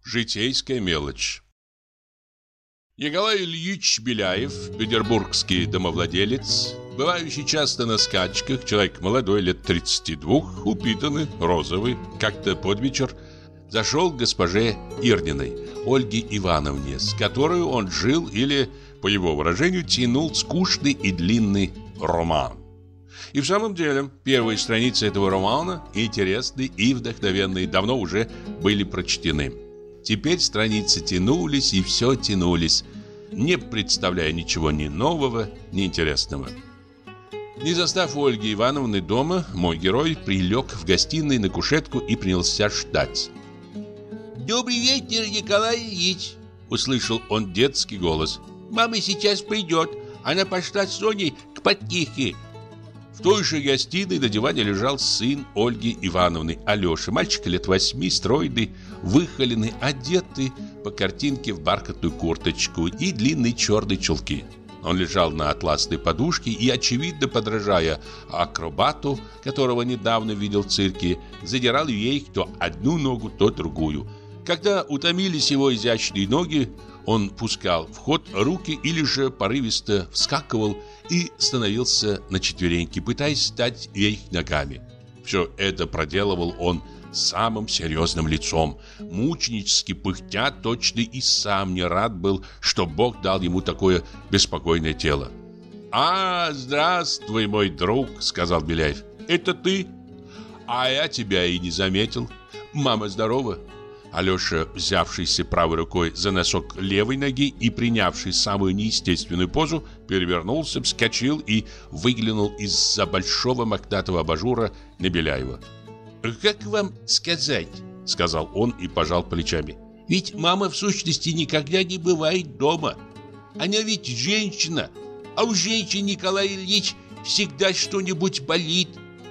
Житейская мелочь. Николай Ильич Беляев, петербургский домовладелец, бывающий часто на скачках, человек молодой, лет 32, упитанный, розовый, как-то под вечер зашел к госпоже Ирниной, Ольге Ивановне, с которой он жил или, по его выражению, тянул скучный и длинный роман. И в самом деле, первые страницы этого романа, интересные и вдохновенные, давно уже были прочтены. Теперь страницы тянулись и все тянулись, не представляя ничего ни нового, ни интересного. Не застав Ольги Ивановны дома, мой герой прилег в гостиной на кушетку и принялся ждать. «Добрый вечер, Николай Ильич!» — услышал он детский голос. «Мама сейчас придет. Она пошла с Соней к портнихе». В той же гостиной на диване лежал сын Ольги Ивановны, Алеша. Мальчик лет 8, стройный, выхоленный, одетый по картинке в бархатную курточку и длинные черные чулки. Он лежал на атласной подушке и, очевидно подражая акробату, которого недавно видел в цирке, задирал ей то одну ногу, то другую. Когда утомились его изящные ноги, он пускал в ход руки или же порывисто вскакивал и становился на четвереньки, пытаясь стать ей ногами. Все это проделывал он самым серьезным лицом, мученически пыхтя, точно и сам не рад был, что Бог дал ему такое беспокойное тело. «Здравствуй, мой друг», — сказал Беляев. «Это ты? А я тебя и не заметил. Мама здорова?» Алеша, взявшийся правой рукой за носок левой ноги и принявший самую неестественную позу, перевернулся, вскочил и выглянул из-за большого мохнатого абажура на Беляева. «Как вам сказать?» — сказал он и пожал плечами. «Ведь мама в сущности никогда не бывает дома. Она ведь женщина, а у женщин, Николай Ильич, всегда что-нибудь болит».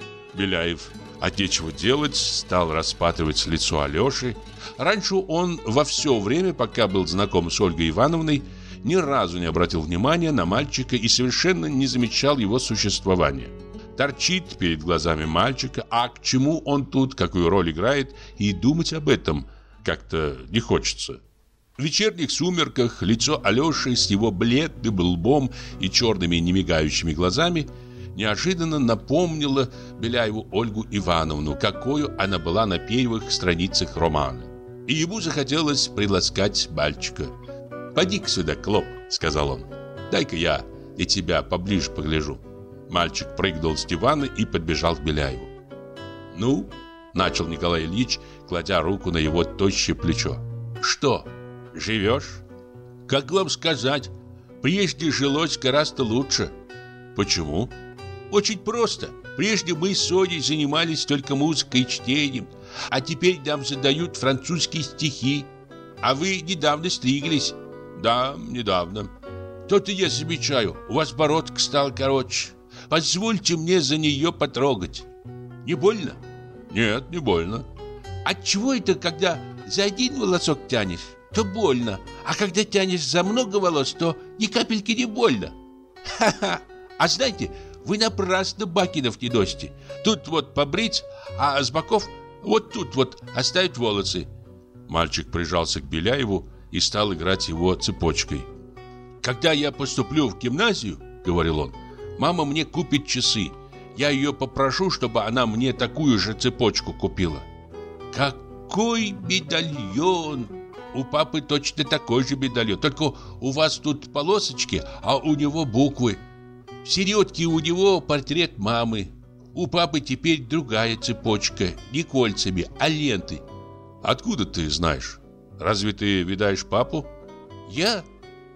Беляев от нечего делать стал рассматривать лицо Алеши. Раньше он во все время, пока был знаком с Ольгой Ивановной, ни разу не обратил внимания на мальчика и совершенно не замечал его существования. Торчит перед глазами мальчика, а к чему он тут, какую роль играет, и думать об этом как-то не хочется. В вечерних сумерках лицо Алеши с его бледным лбом и черными немигающими глазами неожиданно напомнила Беляеву Ольгу Ивановну, какую она была на первых страницах романа. И ему захотелось приласкать мальчика. «Поди-ка сюда, Клоп», — сказал он. «Дай-ка я и тебя поближе погляжу». Мальчик прыгнул с дивана и подбежал к Беляеву. «Ну?» — начал Николай Ильич, кладя руку на его тощее плечо. «Что, живешь?» «Как вам сказать, прежде жилось гораздо лучше». «Почему?» «Очень просто. Прежде мы с Соней занимались только музыкой и чтением, а теперь нам задают французские стихи. А вы недавно стриглись?» «Да, недавно». «То-то я замечаю, у вас бородка стала короче. Позвольте мне за нее потрогать. Не больно?» «Нет, не больно». «Отчего это, когда за один волосок тянешь, то больно, а когда тянешь за много волос, то ни капельки не больно?» «Ха-ха! А знаете, вы напрасно бакенов не носите. Тут вот побрить, а с боков вот тут вот оставить волосы». Мальчик прижался к Беляеву и стал играть его цепочкой. «Когда я поступлю в гимназию, — говорил он, — мама мне купит часы. Я ее попрошу, чтобы она мне такую же цепочку купила». «Какой медальон! У папы точно такой же медальон, только у вас тут полосочки, а у него буквы. В середке у него портрет мамы. У папы теперь другая цепочка, не кольцами, а лентой». «Откуда ты знаешь? Разве ты видаешь папу?» «Я?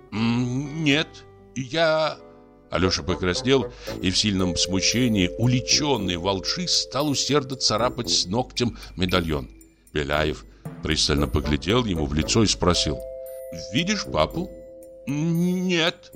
Нет, я...» Алеша покраснел и в сильном смущении, уличенный во лжи, стал усердно царапать ногтем медальон. Беляев пристально поглядел ему в лицо и спросил: «Видишь папу?» «Нет».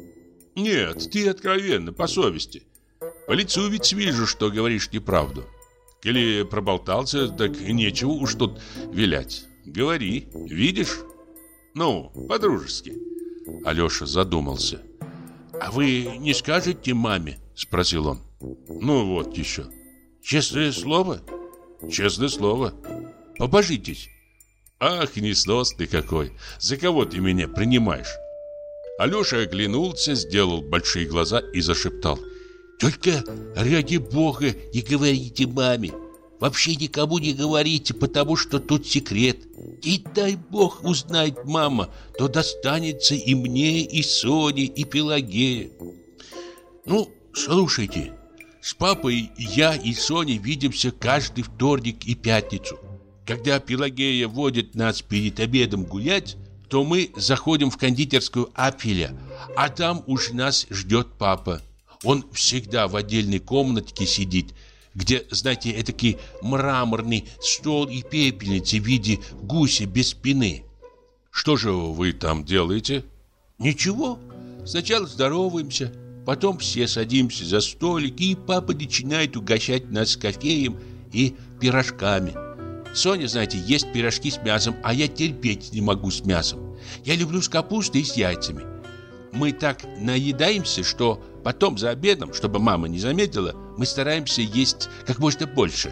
«Нет, ты откровенно, по совести. По лицу ведь вижу, что говоришь неправду. Или проболтался, так нечего уж тут вилять. Говори, видишь? Ну, по-дружески». Алеша задумался. «А вы не скажете маме?» — спросил он. «Ну вот еще». «Честное слово?» «Честное слово». «Побожитесь». Ах, несносный какой! За кого ты меня принимаешь? Алеша оглянулся, сделал большие глаза и зашептал: «Только ради бога не говорите маме. Вообще никому не говорите, потому что тут секрет. И дай бог узнает мама, то достанется и мне, и Соне, и Пелагее». Ну, слушайте, с папой я и Соней видимся каждый вторник и пятницу. Когда Пелагея водит нас перед обедом гулять, то мы заходим в кондитерскую Апфеля, а там уж нас ждет папа. Он всегда в отдельной комнатке сидит, где, знаете, этакий мраморный стол и пепельница в виде гуся без спины. Что же вы там делаете? Ничего. Сначала здороваемся, потом все садимся за столик, и папа начинает угощать нас кофеем и пирожками. Соня, знаете, ест пирожки с мясом, а я терпеть не могу с мясом. Я люблю с капустой и с яйцами. Мы так наедаемся, что потом за обедом, чтобы мама не заметила, мы стараемся есть как можно больше.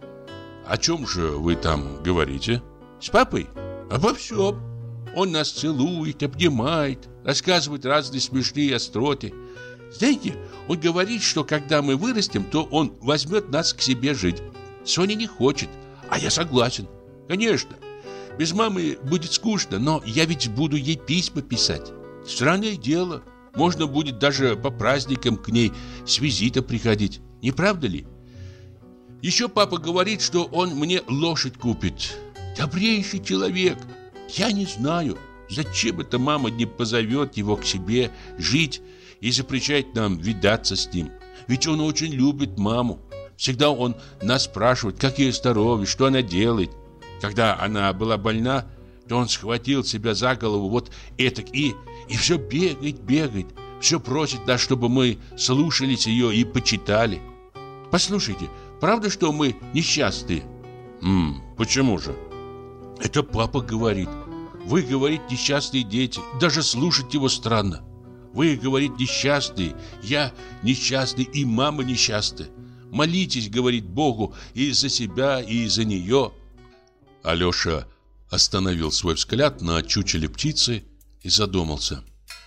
О чем же вы там говорите? С папой? Обо всем. Он нас целует, обнимает, рассказывает разные смешные остроты. Знаете, он говорит, что когда мы вырастем, то он возьмет нас к себе жить. Соня не хочет, а я согласен. Конечно, без мамы будет скучно, но я ведь буду ей письма писать. Странное дело, можно будет даже по праздникам к ней с визитом приходить. Не правда ли? Еще папа говорит, что он мне лошадь купит. Добрейший человек. Я не знаю, зачем это мама не позовет его к себе жить и запрещает нам видаться с ним. Ведь он очень любит маму. Всегда он нас спрашивает, как ее здоровье, что она делает. Когда она была больна, то он схватил себя за голову вот этак и все бегает. Все просит нас, чтобы мы слушались ее и почитали. Послушайте, правда, что мы несчастные? Почему же? Это папа говорит. Вы, говорит, несчастные дети. Даже слушать его странно. Вы, говорит, несчастные. Я несчастный, и мама несчастная. Молитесь, говорит, Богу и за себя, и за нее. Алеша остановил свой взгляд на чучеле птицы и задумался.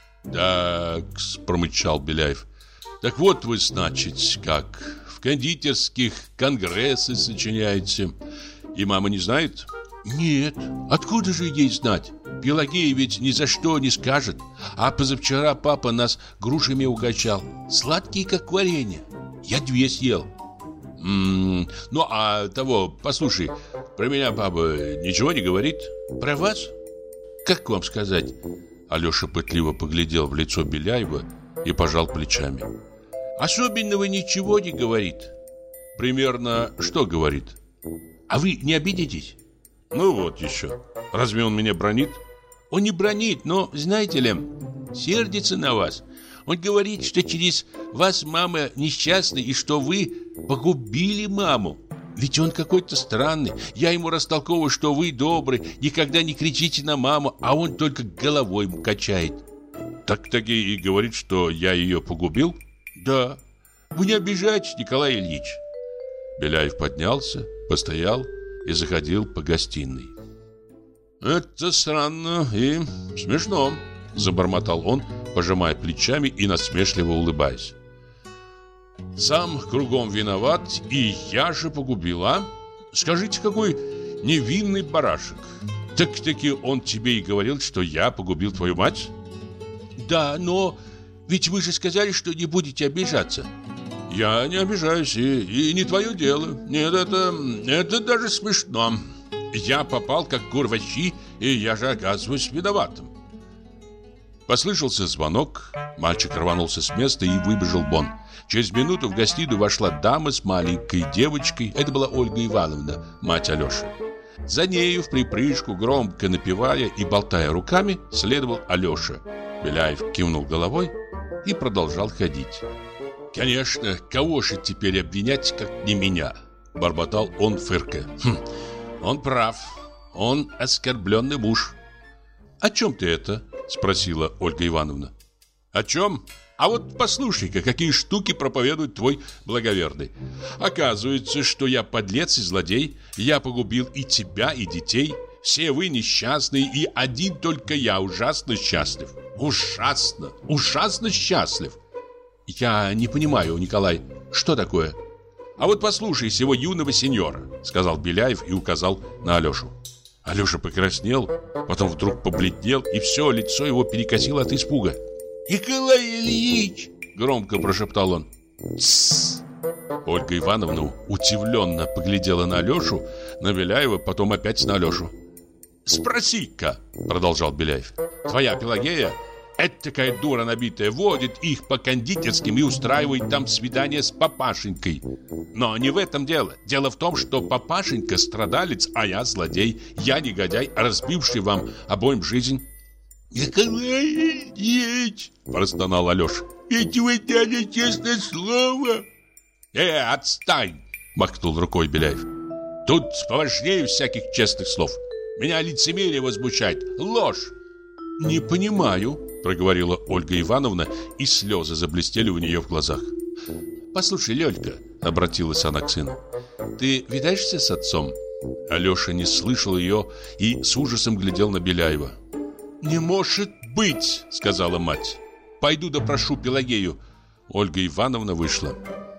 «Так», — промычал Беляев, — «так вот вы, значит, как в кондитерских конгрессы сочиняете, и мама не знает?» «Нет, откуда же ей знать? Пелагея ведь ни за что не скажет. А позавчера папа нас грушами угощал. Сладкие, как варенье. Я 2 съел». Ну, а того, послушай, про меня папа ничего не говорит? Про вас? Как вам сказать?» Алеша пытливо поглядел в лицо Беляева и пожал плечами. «Особенного ничего не говорит». «Примерно что говорит?» «А вы не обидитесь?» «Ну вот еще. Разве он меня бранит?» «Он не бранит, но, знаете ли, сердится на вас. Он говорит, что через вас мама несчастна и что вы погубили маму. Ведь он какой-то странный. Я ему растолковываю, что вы добрый, никогда не кричите на маму, а он только головой качает». «Так-таки и говорит, что я ее погубил?» «Да. Вы не обижайтесь, Николай Ильич». Беляев поднялся, постоял и заходил по гостиной. «Это странно и смешно», — забормотал он, пожимая плечами и насмешливо улыбаясь. «Сам кругом виноват, и я же погубил, а? Скажите, какой невинный барашек. Так-таки он тебе и говорил, что я погубил твою мать?» «Да, но ведь вы же сказали, что не будете обижаться». «Я не обижаюсь, и не твое дело. Нет, это даже смешно. Я попал как кур в щи, и я же оказываюсь виноватым». Послышался звонок. Мальчик рванулся с места и выбежал вон. Через минуту в гостиную вошла дама с маленькой девочкой. Это была Ольга Ивановна, мать Алеши. За нею вприпрыжку, громко напевая и болтая руками, следовал Алеша. Беляев кивнул головой и продолжал ходить. «Конечно, кого же теперь обвинять, как не меня?» — бормотал он, фыркая. «Он прав. Он оскорбленный муж». «О чем ты это?» — спросила Ольга Ивановна. «О чем? А вот послушай-ка, какие штуки проповедует твой благоверный. Оказывается, что я подлец и злодей. Я погубил и тебя, и детей. Все вы несчастны, и один только я ужасно счастлив. Ужасно, ужасно счастлив. Я не понимаю, Николай, что такое? А вот послушай сего юного сеньора, сказал Беляев и указал на Алешу. Алеша покраснел, потом вдруг побледнел, и все лицо его перекосило от испуга. «Николай Ильич!» — громко прошептал он. «Тссс!» Ольга Ивановна удивленно поглядела на Алешу, на Беляева, потом опять на Алешу. «Спроси-ка!» — продолжал Беляев. «Твоя Пелагея, этакая дура набитая, водит их по кондитерским и устраивает там свидание с папашенькой. Но не в этом дело. Дело в том, что папашенька страдалец, а я злодей. Я негодяй, разбивший вам обоим жизнь». «Николай Ильич!» – простонал Алеша. «Ведь вы дали честное слово!» Отстань!» – махнул рукой Беляев. «Тут поважнее всяких честных слов. Меня лицемерие возмущает, ложь!» «Не понимаю», – проговорила Ольга Ивановна, и слезы заблестели у нее в глазах. «Послушай, Лёлька», – обратилась она к сыну, – «ты видаешься с отцом?» Алеша не слышал ее и с ужасом глядел на Беляева. «Не может быть!» — сказала мать. «Пойду допрошу Пелагею». Ольга Ивановна вышла.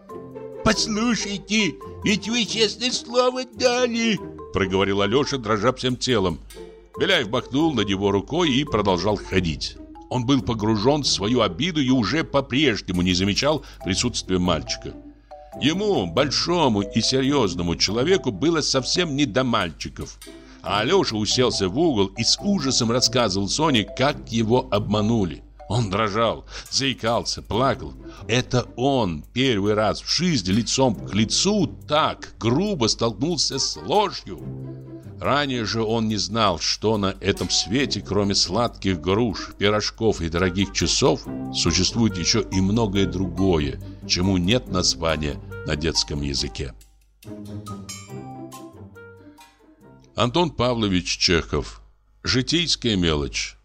«Послушайте, ведь вы честное слово дали!» — проговорил Алеша, дрожа всем телом. Беляев махнул на него рукой и продолжал ходить. Он был погружен в свою обиду и уже по-прежнему не замечал присутствия мальчика. Ему, большому и серьезному человеку, было совсем не до мальчиков. А Алеша уселся в угол и с ужасом рассказывал Соне, как его обманули. Он дрожал, заикался, плакал. Это он первый раз в жизни лицом к лицу так грубо столкнулся с ложью. Ранее же он не знал, что на этом свете, кроме сладких груш, пирожков и дорогих часов, существует еще и многое другое, чему нет названия на детском языке. Антон Павлович Чехов. Житейская мелочь.